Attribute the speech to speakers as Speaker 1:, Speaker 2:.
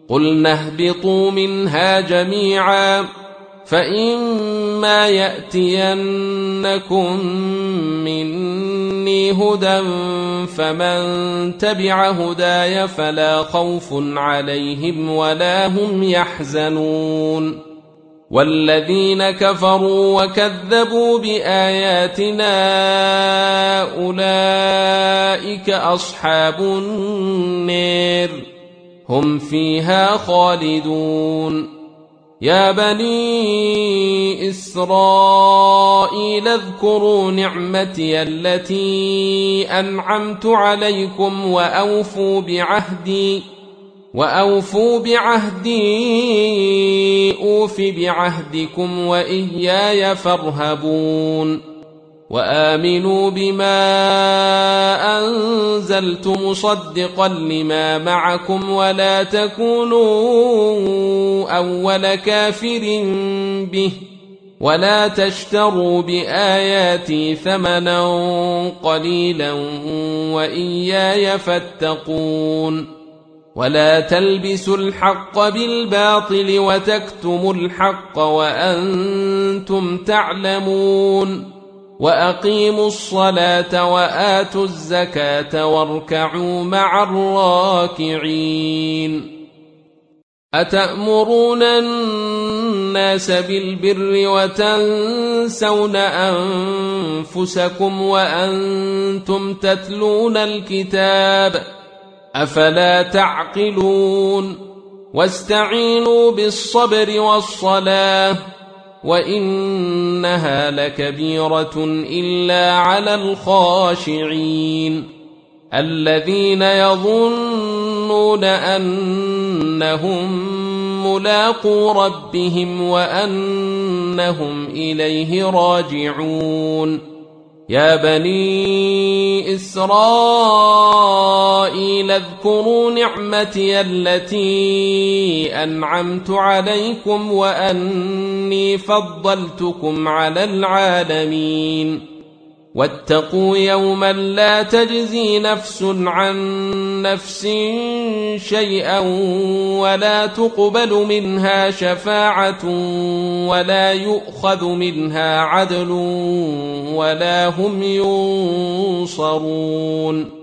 Speaker 1: قلنا اهبطوا منها جميعا فإما يأتينكم مني هدى فمن تبع هداي فلا خوف عليهم ولا هم يحزنون والذين كفروا وكذبوا بآياتنا أولئك أصحاب النار هم فيها خالدون يا بني إسرائيل اذكروا نعمتي التي أنعمت عليكم وأوفوا بعهدي أوف بعهدكم وإياي فارهبون وآمنوا بما أنزلت مصدقا لما معكم ولا تكونوا أول كافر به ولا تشتروا بآياتي ثمنا قليلا وإياي فاتقون ولا تلبسوا الحق بالباطل وتكتموا الحق وأنتم تعلمون وأقيموا الصلاة وآتوا الزكاة واركعوا مع الراكعين أتأمرون الناس بالبر وتنسون أنفسكم وأنتم تتلون الكتاب أفلا تعقلون واستعينوا بالصبر والصلاة وإنها لكبيرة إلا على الخاشعين الذين يظنون أنهم ملاقو ربهم وأنهم إليه راجعون يا بني إسرائيل اذكروا نعمتي التي أنعمت عليكم وأني فضلتكم على العالمين واتقوا يوما لا تجزي نفس عن نفس شيئا ولا تقبل منها شفاعة ولا يؤخذ منها عدل ولا هم ينصرون